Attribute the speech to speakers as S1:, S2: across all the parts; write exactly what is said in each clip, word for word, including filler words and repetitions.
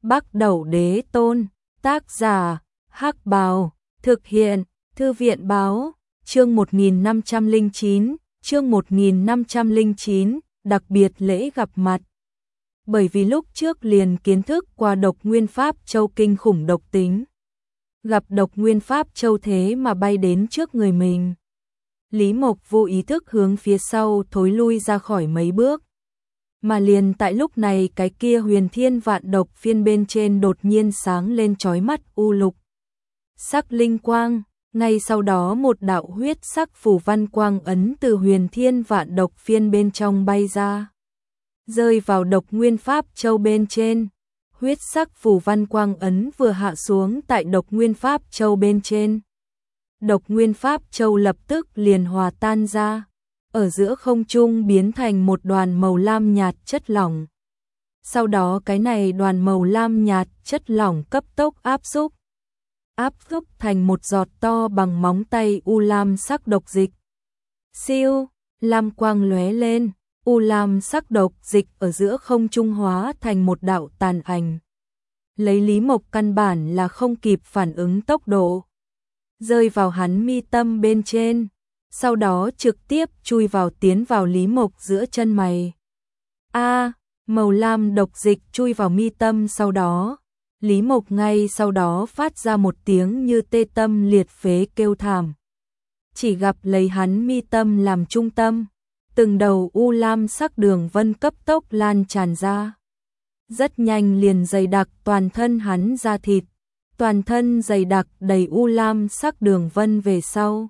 S1: Bắc Đẩu Đế Tôn, tác giả, Hắc Bào, thực hiện, Thư viện Báo, chương một nghìn năm trăm lẻ chín, chương một nghìn năm trăm lẻ chín, đặc biệt lễ gặp mặt. Bởi vì lúc trước liền kiến thức qua độc nguyên pháp châu kinh khủng độc tính. Gặp độc nguyên pháp châu thế mà bay đến trước người mình. Lý Mộc vô ý thức hướng phía sau thối lui ra khỏi mấy bước. Mà liền tại lúc này cái kia huyền thiên vạn độc phiên bên trên đột nhiên sáng lên chói mắt u lục sắc linh quang, ngay sau đó một đạo huyết sắc phù văn quang ấn từ huyền thiên vạn độc phiên bên trong bay ra, rơi vào độc nguyên pháp châu bên trên. Huyết sắc phù văn quang ấn vừa hạ xuống tại độc nguyên pháp châu bên trên. Độc nguyên pháp châu lập tức liền hòa tan ra, ở giữa không trung biến thành một đoàn màu lam nhạt chất lỏng. Sau đó cái này đoàn màu lam nhạt chất lỏng cấp tốc áp xúc, áp xúc thành một giọt to bằng móng tay u lam sắc độc dịch. Siêu, lam quang lóe lên, u lam sắc độc dịch ở giữa không trung hóa thành một đạo tàn ảnh. Lấy Lý Mộc căn bản là không kịp phản ứng tốc độ, rơi vào hắn mi tâm bên trên, sau đó trực tiếp chui vào tiến vào Lý Mộc giữa chân mày. A, màu lam độc dịch chui vào mi tâm, sau đó, Lý Mộc ngay sau đó phát ra một tiếng như tê tâm liệt phế kêu thảm. Chỉ gặp lấy hắn mi tâm làm trung tâm, từng đầu u lam sắc đường vân cấp tốc lan tràn ra. Rất nhanh liền dày đặc toàn thân hắn da thịt, toàn thân dày đặc đầy u lam sắc đường vân về sau.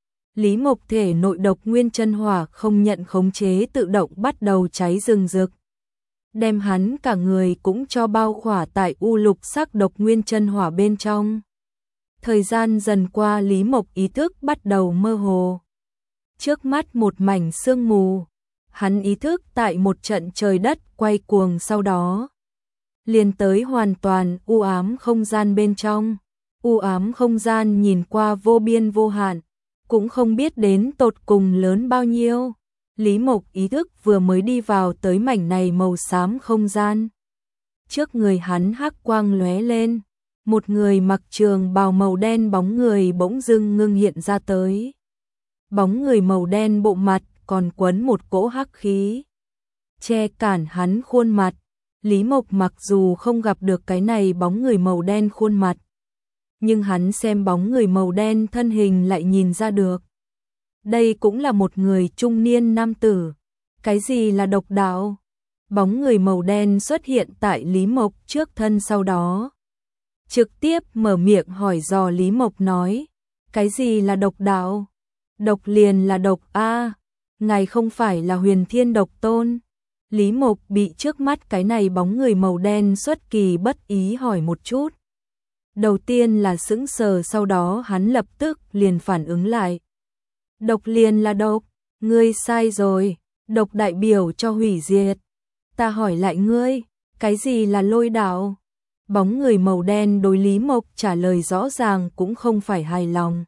S1: Lý Mộc thể nội độc nguyên chân hỏa không nhận khống chế tự động bắt đầu cháy rừng rực, đem hắn cả người cũng cho bao khỏa tại u lục sắc độc nguyên chân hỏa bên trong. Thời gian dần qua, Lý Mộc ý thức bắt đầu mơ hồ. Trước mắt một mảnh sương mù, hắn ý thức tại một trận trời đất quay cuồng, sau đó liền tới hoàn toàn u ám không gian bên trong. U ám không gian nhìn qua vô biên vô hạn, cũng không biết đến tột cùng lớn bao nhiêu. Lý Mộc ý thức vừa mới đi vào tới mảnh này màu xám không gian. Trước người hắn hắc quang lóe lên, một người mặc trường bào màu đen bóng người bỗng dưng ngưng hiện ra tới. Bóng người màu đen bộ mặt còn quấn một cỗ hắc khí, che cản hắn khuôn mặt. Lý Mộc mặc dù không gặp được cái này bóng người màu đen khuôn mặt, nhưng hắn xem bóng người màu đen thân hình lại nhìn ra được. Đây cũng là một người trung niên nam tử. Cái gì là độc đạo? Bóng người màu đen xuất hiện tại Lý Mộc trước thân, sau đó trực tiếp mở miệng hỏi dò. Lý Mộc nói, cái gì là độc đạo? Độc liền là độc a, ngài không phải là Huyền Thiên Độc Tôn? Lý Mộc bị trước mắt cái này bóng người màu đen xuất kỳ bất ý hỏi một chút. Đầu tiên là sững sờ, sau đó hắn lập tức liền phản ứng lại. Độc liền là độc, ngươi sai rồi, độc đại biểu cho hủy diệt. Ta hỏi lại ngươi, cái gì là lôi đạo? Bóng người màu đen đối Lý Mộc trả lời rõ ràng cũng không phải hài lòng.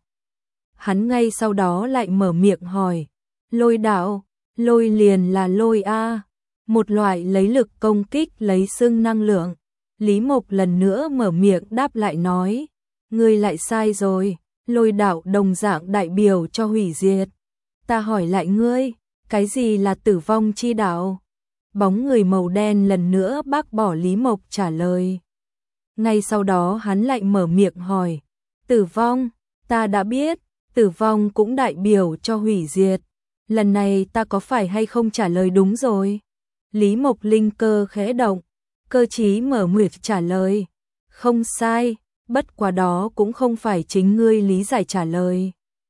S1: Hắn ngay sau đó lại mở miệng hỏi, lôi đạo, lôi liền là lôi a, một loại lấy lực công kích lấy xưng năng lượng. Lý Mộc lần nữa mở miệng đáp lại nói, ngươi lại sai rồi, lôi đạo đồng dạng đại biểu cho hủy diệt. Ta hỏi lại ngươi, cái gì là tử vong chi đạo? Bóng người màu đen lần nữa bác bỏ Lý Mộc trả lời. Ngay sau đó hắn lại mở miệng hỏi, tử vong, ta đã biết, tử vong cũng đại biểu cho hủy diệt. Lần này ta có phải hay không trả lời đúng rồi? Lý Mộc linh cơ khẽ động, cơ trí mở miệng trả lời, không sai, bất quá đó cũng không phải chính ngươi lý giải trả lời,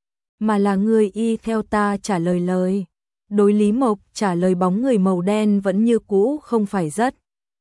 S1: mà là ngươi y theo ta trả lời lời. Đối Lý Mộc trả lời, bóng người màu đen vẫn như cũ không phải rất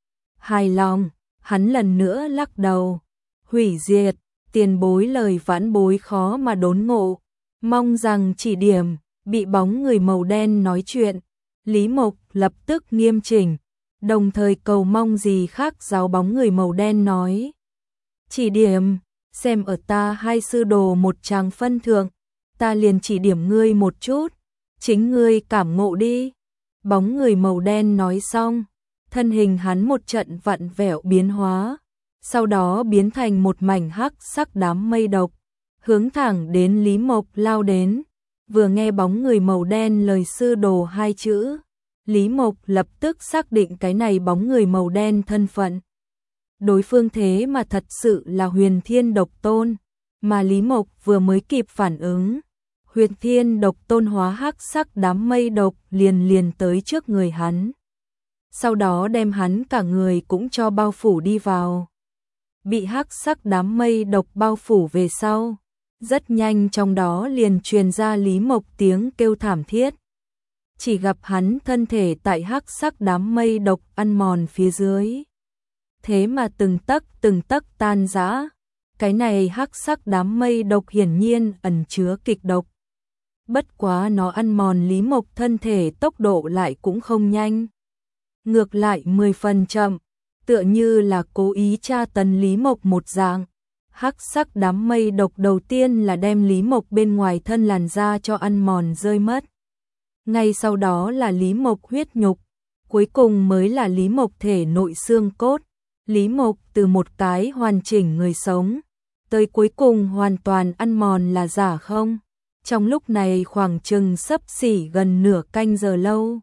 S1: hài lòng. Hắn lần nữa lắc đầu, hủy diệt, tiền bối lời vãn bối khó mà đốn ngộ, mong rằng chỉ điểm. Bị bóng người màu đen nói chuyện, Lý Mộc lập tức nghiêm chỉnh, đồng thời cầu mong gì khác giáo. Bóng người màu đen nói, chỉ điểm, xem ở ta hai sư đồ một tràng phân thượng, ta liền chỉ điểm ngươi một chút, chính ngươi cảm ngộ đi. Bóng người màu đen nói xong, thân hình hắn một trận vặn vẹo biến hóa, sau đó biến thành một mảnh hắc sắc đám mây độc, hướng thẳng đến Lý Mộc lao đến. Vừa nghe bóng người màu đen lời sư đồ hai chữ, Lý Mộc lập tức xác định cái này bóng người màu đen thân phận. Đối phương thế mà thật sự là Huyền Thiên Độc Tôn, mà Lý Mộc vừa mới kịp phản ứng, Huyền Thiên Độc Tôn hóa hắc sắc đám mây độc liền liền tới trước người hắn. Sau đó đem hắn cả người cũng cho bao phủ đi vào. Bị hắc sắc đám mây độc bao phủ về sau, rất nhanh trong đó liền truyền ra Lý Mộc tiếng kêu thảm thiết. Chỉ gặp hắn thân thể tại hắc sắc đám mây độc ăn mòn phía dưới. Thế mà từng tấc từng tấc tan rã. Cái này hắc sắc đám mây độc hiển nhiên ẩn chứa kịch độc. Bất quá nó ăn mòn Lý Mộc thân thể tốc độ lại cũng không nhanh. Ngược lại mười phần chậm, tựa như là cố ý tra tấn Lý Mộc một dạng. Hắc sắc đám mây độc đầu tiên là đem Lý Mộc bên ngoài thân làn da cho ăn mòn rơi mất. Ngay sau đó là Lý Mộc huyết nhục, cuối cùng mới là Lý Mộc thể nội xương cốt. Lý Mộc từ một cái hoàn chỉnh người sống, tới cuối cùng hoàn toàn ăn mòn là giả không. Trong lúc này khoảng chừng xấp xỉ gần nửa canh giờ lâu.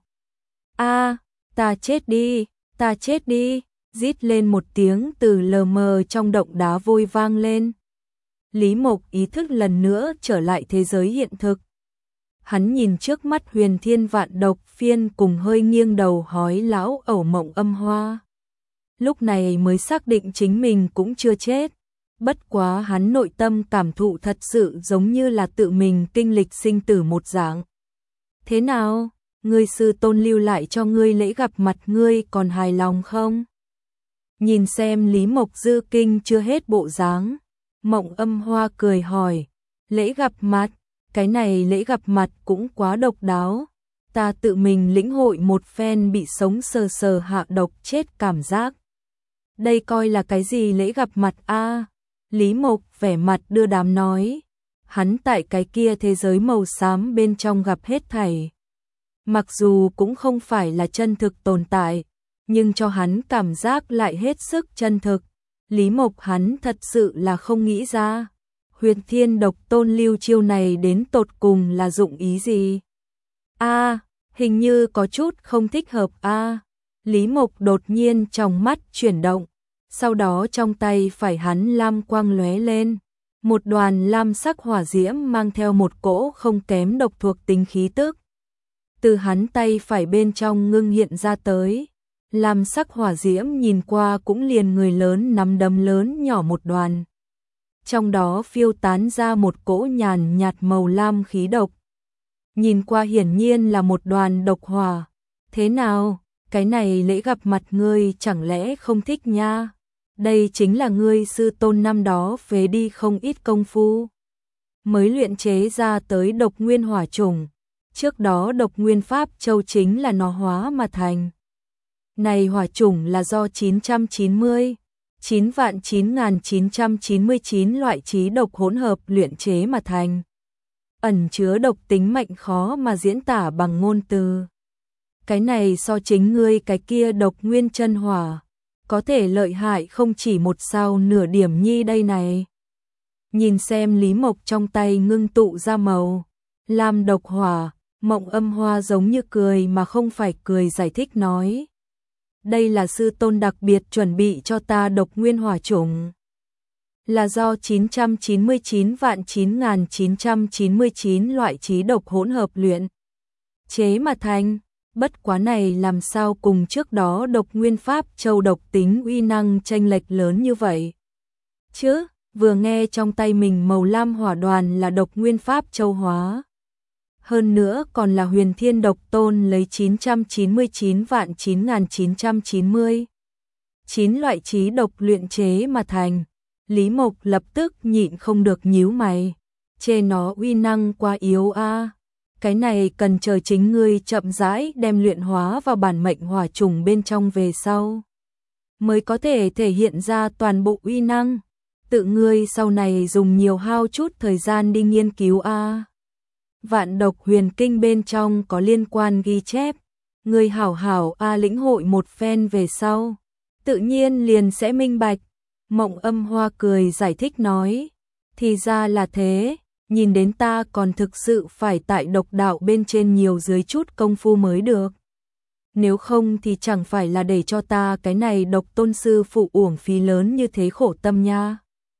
S1: A, ta chết đi, ta chết đi, rít lên một tiếng từ lờ mờ trong động đá vôi vang lên. Lý Mộc ý thức lần nữa trở lại thế giới hiện thực. Hắn nhìn trước mắt Huyền Thiên Vạn Độc Phiên cùng hơi nghiêng đầu hói lão ẩu Mộng Âm Hoa. Lúc này mới xác định chính mình cũng chưa chết. Bất quá hắn nội tâm cảm thụ thật sự giống như là tự mình kinh lịch sinh tử một dạng. Thế nào, ngươi sư tôn lưu lại cho ngươi lễ gặp mặt ngươi còn hài lòng không? Nhìn xem Lý Mộc dư kinh chưa hết bộ dáng, Mộng Âm Hoa cười hỏi, lễ gặp mặt, cái này lễ gặp mặt cũng quá độc đáo. Ta tự mình lĩnh hội một phen bị sống sờ sờ hạ độc chết cảm giác. Đây coi là cái gì lễ gặp mặt a? À? Lý Mộc vẻ mặt đưa đám nói, hắn tại cái kia thế giới màu xám bên trong gặp hết thảy. Mặc dù cũng không phải là chân thực tồn tại, nhưng cho hắn cảm giác lại hết sức chân thực. Lý Mộc hắn thật sự là không nghĩ ra, Huyền Thiên Độc Tôn lưu chiêu này đến tột cùng là dụng ý gì? A, à, hình như có chút không thích hợp a. À. Lý Mộc đột nhiên trong mắt chuyển động, sau đó trong tay phải hắn lam quang lóe lên, một đoàn lam sắc hỏa diễm mang theo một cỗ không kém độc thuộc tính khí tức. Từ hắn tay phải bên trong ngưng hiện ra tới, lam sắc hỏa diễm nhìn qua cũng liền người lớn nắm đấm lớn nhỏ một đoàn. Trong đó phiêu tán ra một cỗ nhàn nhạt màu lam khí độc. Nhìn qua hiển nhiên là một đoàn độc hỏa. Thế nào, cái này lễ gặp mặt ngươi chẳng lẽ không thích nha? Đây chính là ngươi sư tôn năm đó phế đi không ít công phu. Mới luyện chế ra tới độc nguyên hỏa chủng. Trước đó độc nguyên pháp châu chính là nó hóa mà thành. Này hỏa chủng là do chín trăm chín mươi, chín vạn chín nghìn chín trăm chín mươi chín loại trí độc hỗn hợp luyện chế mà thành. Ẩn chứa độc tính mạnh khó mà diễn tả bằng ngôn từ. Cái này so chính ngươi cái kia độc nguyên chân hỏa, có thể lợi hại không chỉ một sao nửa điểm nhi đây này. Nhìn xem Lý Mộc trong tay ngưng tụ ra màu lam độc hỏa, Mộng Âm Hoa giống như cười mà không phải cười giải thích nói. Đây là sư tôn đặc biệt chuẩn bị cho ta độc nguyên hỏa chủng. Là do chín trăm chín mươi chín vạn chín nghìn chín trăm chín mươi chín loại trí độc hỗn hợp luyện chế mà thành. Bất quá này làm sao cùng trước đó độc nguyên pháp châu độc tính uy năng chênh lệch lớn như vậy? Chứ, vừa nghe trong tay mình màu lam hỏa đoàn là độc nguyên pháp châu hóa. Hơn nữa còn là Huyền Thiên Độc Tôn lấy chín trăm chín mươi chín vạn chín nghìn chín trăm chín mươi chín loại trí độc luyện chế mà thành. Lý Mộc lập tức nhịn không được nhíu mày. Chê nó uy năng quá yếu a. À. Cái này cần chờ chính ngươi chậm rãi đem luyện hóa vào bản mệnh hỏa trùng bên trong về sau, mới có thể thể hiện ra toàn bộ uy năng. Tự ngươi sau này dùng nhiều hao chút thời gian đi nghiên cứu a. À. Vạn độc huyền kinh bên trong có liên quan ghi chép, ngươi hảo hảo a à lĩnh hội một phen về sau, tự nhiên liền sẽ minh bạch. Mộng Âm Hoa cười giải thích nói, thì ra là thế, nhìn đến ta còn thực sự phải tại độc đạo bên trên nhiều dưới chút công phu mới được. Nếu không thì chẳng phải là để cho ta cái này độc tôn sư phụ uổng phí lớn như thế khổ tâm nha.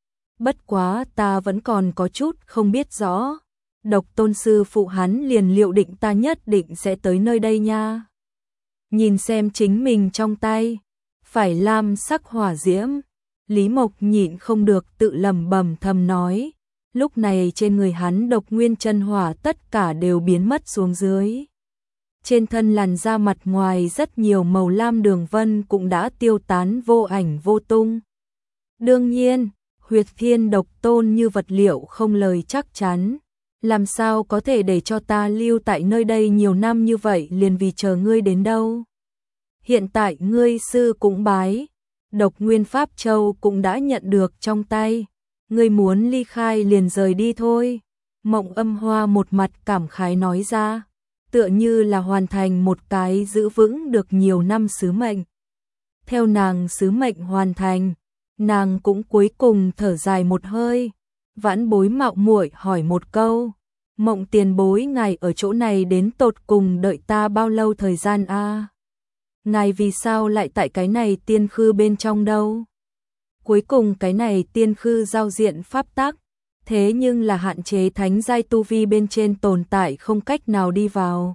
S1: Bất quá ta vẫn còn có chút không biết rõ. Độc tôn sư phụ hắn liền liệu định ta nhất định sẽ tới nơi đây nha. Nhìn xem chính mình trong tay, phải lam sắc hỏa diễm. Lý Mộc nhịn không được tự lẩm bẩm thầm nói. Lúc này trên người hắn độc nguyên chân hỏa tất cả đều biến mất xuống dưới. Trên thân làn da mặt ngoài rất nhiều màu lam đường vân cũng đã tiêu tán vô ảnh vô tung. Đương nhiên, huyệt thiên độc tôn như vật liệu không lời chắc chắn. Làm sao có thể để cho ta lưu tại nơi đây nhiều năm như vậy liền vì chờ ngươi đến đâu. Hiện tại ngươi sư cũng bái, độc nguyên Pháp Châu cũng đã nhận được trong tay. Ngươi muốn ly khai liền rời đi thôi. Mộng Âm Hoa một mặt cảm khái nói ra, tựa như là hoàn thành một cái giữ vững được nhiều năm sứ mệnh. Theo nàng sứ mệnh hoàn thành, nàng cũng cuối cùng thở dài một hơi. Vãn Bối mạo muội hỏi một câu, Mộng tiền bối ngài ở chỗ này đến tột cùng đợi ta bao lâu thời gian a? À? Ngài vì sao lại tại cái này tiên khư bên trong đâu? Cuối cùng cái này tiên khư giao diện pháp tắc, thế nhưng là hạn chế thánh giai tu vi bên trên tồn tại không cách nào đi vào.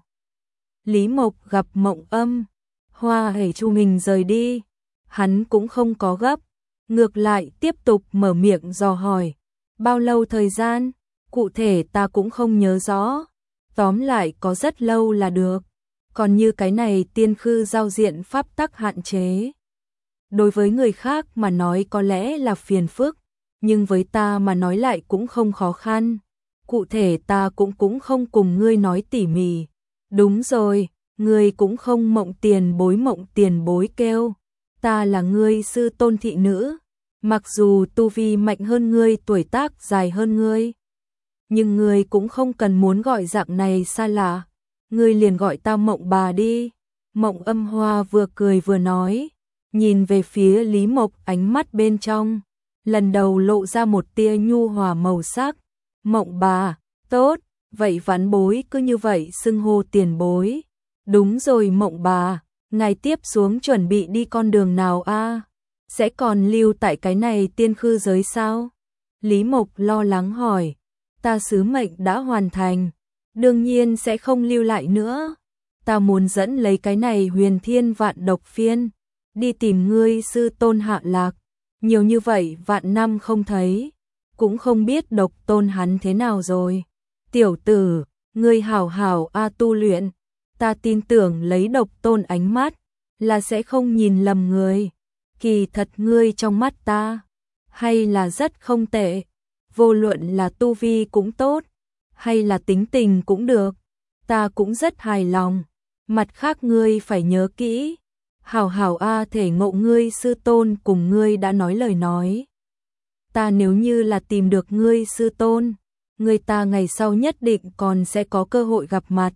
S1: Lý Mộc gặp Mộng Âm Hoa hãy chu mình rời đi, hắn cũng không có gấp, ngược lại tiếp tục mở miệng dò hỏi, bao lâu thời gian, cụ thể ta cũng không nhớ rõ, tóm lại có rất lâu là được, còn như cái này tiên khư giao diện pháp tắc hạn chế. Đối với người khác mà nói có lẽ là phiền phức, nhưng với ta mà nói lại cũng không khó khăn. Cụ thể ta cũng cũng không cùng ngươi nói tỉ mỉ. Đúng rồi, ngươi cũng không Mộng tiền bối Mộng tiền bối kêu. Ta là ngươi sư tôn thị nữ. Mặc dù tu vi mạnh hơn ngươi, tuổi tác dài hơn ngươi, nhưng ngươi cũng không cần muốn gọi dạng này xa lạ. Ngươi liền gọi ta Mộng bà đi. Mộng Âm Hoa vừa cười vừa nói, nhìn về phía Lý Mộc, ánh mắt bên trong lần đầu lộ ra một tia nhu hòa màu sắc. Mộng bà, tốt, vậy Vãn Bối cứ như vậy xưng hô tiền bối. Đúng rồi Mộng bà, ngài tiếp xuống chuẩn bị đi con đường nào a? À? Sẽ còn lưu tại cái này tiên khư giới sao? Lý Mộc lo lắng hỏi. Ta sứ mệnh đã hoàn thành, đương nhiên sẽ không lưu lại nữa. Ta muốn dẫn lấy cái này huyền thiên vạn độc phiên, đi tìm ngươi sư tôn Hạ Lạc. Nhiều như vậy vạn năm không thấy, cũng không biết độc tôn hắn thế nào rồi. Tiểu tử, ngươi hảo hảo a tu luyện, ta tin tưởng lấy độc tôn ánh mắt, là sẽ không nhìn lầm người. Kỳ thật ngươi trong mắt ta, hay là rất không tệ, vô luận là tu vi cũng tốt, hay là tính tình cũng được, ta cũng rất hài lòng. Mặt khác ngươi phải nhớ kỹ, hảo hảo a thể ngộ ngươi sư tôn cùng ngươi đã nói lời nói. Ta nếu như là tìm được ngươi sư tôn, người ta ngày sau nhất định còn sẽ có cơ hội gặp mặt.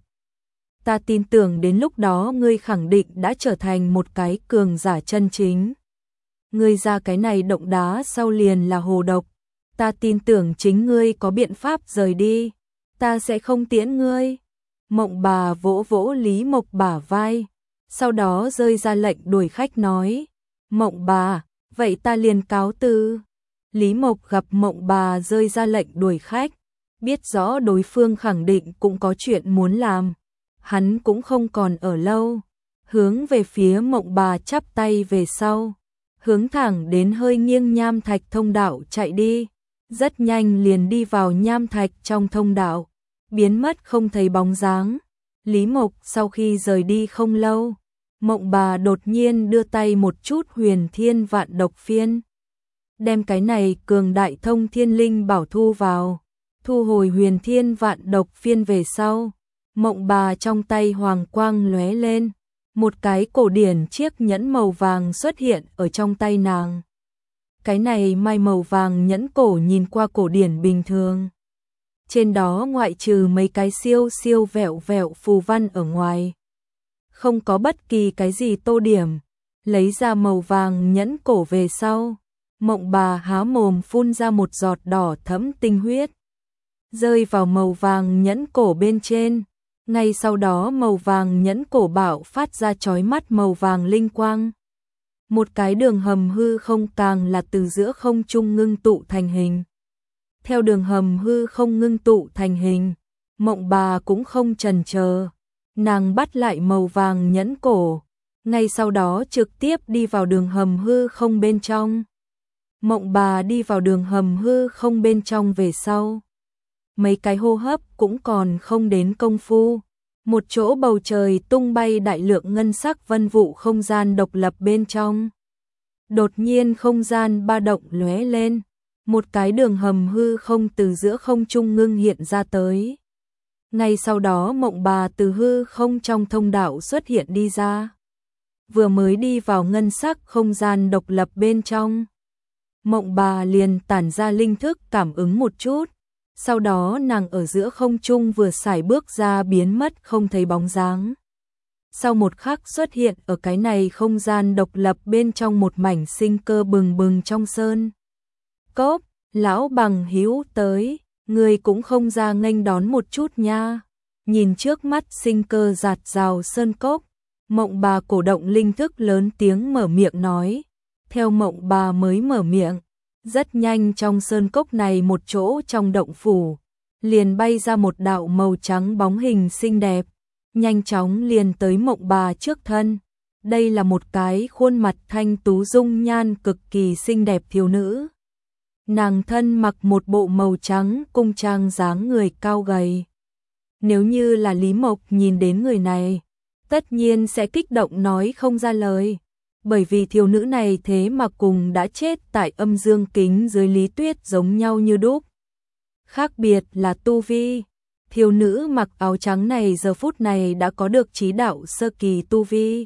S1: Ta tin tưởng đến lúc đó ngươi khẳng định đã trở thành một cái cường giả chân chính. Ngươi ra cái này động đá sau liền là hồ độc, ta tin tưởng chính ngươi có biện pháp rời đi, ta sẽ không tiễn ngươi. Mộng bà vỗ vỗ Lý Mộc bả vai, sau đó rơi ra lệnh đuổi khách nói, Mộng bà, vậy ta liền cáo từ. Lý Mộc gặp Mộng bà rơi ra lệnh đuổi khách, biết rõ đối phương khẳng định cũng có chuyện muốn làm, hắn cũng không còn ở lâu, hướng về phía Mộng bà chắp tay về sau, hướng thẳng đến hơi nghiêng nham thạch thông đạo chạy đi, rất nhanh liền đi vào nham thạch trong thông đạo, biến mất không thấy bóng dáng. Lý Mộc sau khi rời đi không lâu, Mộng bà đột nhiên đưa tay một chút huyền thiên vạn độc phiên, đem cái này cường đại thông thiên linh bảo thu vào, thu hồi huyền thiên vạn độc phiên về sau, Mộng bà trong tay hoàng quang lóe lên, một cái cổ điển chiếc nhẫn màu vàng xuất hiện ở trong tay nàng. Cái này mai màu vàng nhẫn cổ nhìn qua cổ điển bình thường, trên đó ngoại trừ mấy cái siêu siêu vẹo vẹo phù văn ở ngoài, không có bất kỳ cái gì tô điểm. Lấy ra màu vàng nhẫn cổ về sau, Mộng Bà há mồm phun ra một giọt đỏ thẫm tinh huyết, rơi vào màu vàng nhẫn cổ bên trên. Ngay sau đó màu vàng nhẫn cổ bạo phát ra chói mắt màu vàng linh quang. Một cái đường hầm hư không càng là từ giữa không trung ngưng tụ thành hình. Theo đường hầm hư không ngưng tụ thành hình, Mộng Bà cũng không chần chờ, nàng bắt lại màu vàng nhẫn cổ, ngay sau đó trực tiếp đi vào đường hầm hư không bên trong. Mộng Bà đi vào đường hầm hư không bên trong về sau, mấy cái hô hấp cũng còn không đến công phu, một chỗ bầu trời tung bay đại lượng ngân sắc vân vụ không gian độc lập bên trong. Đột nhiên không gian ba động lóe lên, một cái đường hầm hư không từ giữa không trung ngưng hiện ra tới. Ngay sau đó Mộng Bà từ hư không trong thông đạo xuất hiện đi ra, vừa mới đi vào ngân sắc không gian độc lập bên trong. Mộng Bà liền tản ra linh thức cảm ứng một chút, sau đó nàng ở giữa không trung vừa sải bước ra biến mất không thấy bóng dáng. Sau một khắc xuất hiện ở cái này không gian độc lập bên trong một mảnh sinh cơ bừng bừng trong sơn cốc. Lão Bằng Hữu tới, người cũng không ra nghênh đón một chút nha. Nhìn trước mắt sinh cơ rạt rào sơn cốc, Mộng Bà cổ động linh thức lớn tiếng mở miệng nói. Theo Mộng Bà mới mở miệng, rất nhanh trong sơn cốc này một chỗ trong động phủ, liền bay ra một đạo màu trắng bóng hình xinh đẹp, nhanh chóng liền tới Mộng Bà trước thân. Đây là một cái khuôn mặt thanh tú dung nhan cực kỳ xinh đẹp thiếu nữ. Nàng thân mặc một bộ màu trắng cung trang dáng người cao gầy. Nếu như là Lý Mộc nhìn đến người này, tất nhiên sẽ kích động nói không ra lời. Bởi vì thiếu nữ này thế mà cùng đã chết tại âm dương kính dưới Lý Tuyết giống nhau như đúc. Khác biệt là tu vi, thiếu nữ mặc áo trắng này giờ phút này đã có được chí đạo sơ kỳ tu vi.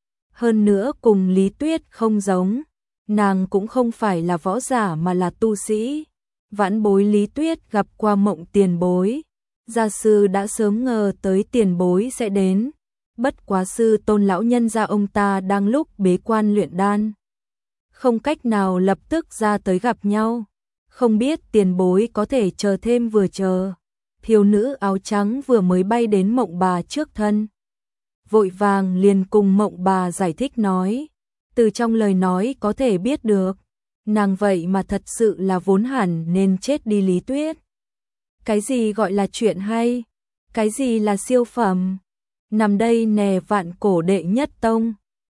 S1: Hơn nữa cùng Lý Tuyết không giống, nàng cũng không phải là võ giả mà là tu sĩ. Vãn bối Lý Tuyết gặp qua Mộng tiền bối, gia sư đã sớm ngờ tới tiền bối sẽ đến. Bất quá sư tôn lão nhân gia ông ta đang lúc bế quan luyện đan, không cách nào lập tức ra tới gặp nhau, không biết tiền bối có thể chờ thêm vừa chờ. Thiếu nữ áo trắng vừa mới bay đến Mộng Bà trước thân, vội vàng liền cùng Mộng Bà giải thích nói, từ trong lời nói có thể biết được, nàng vậy mà thật sự là vốn hẳn nên chết đi Lý Tuyết. Cái gì gọi là chuyện hay, cái gì là siêu phẩm? Nằm đây nè vạn cổ đệ nhất tông,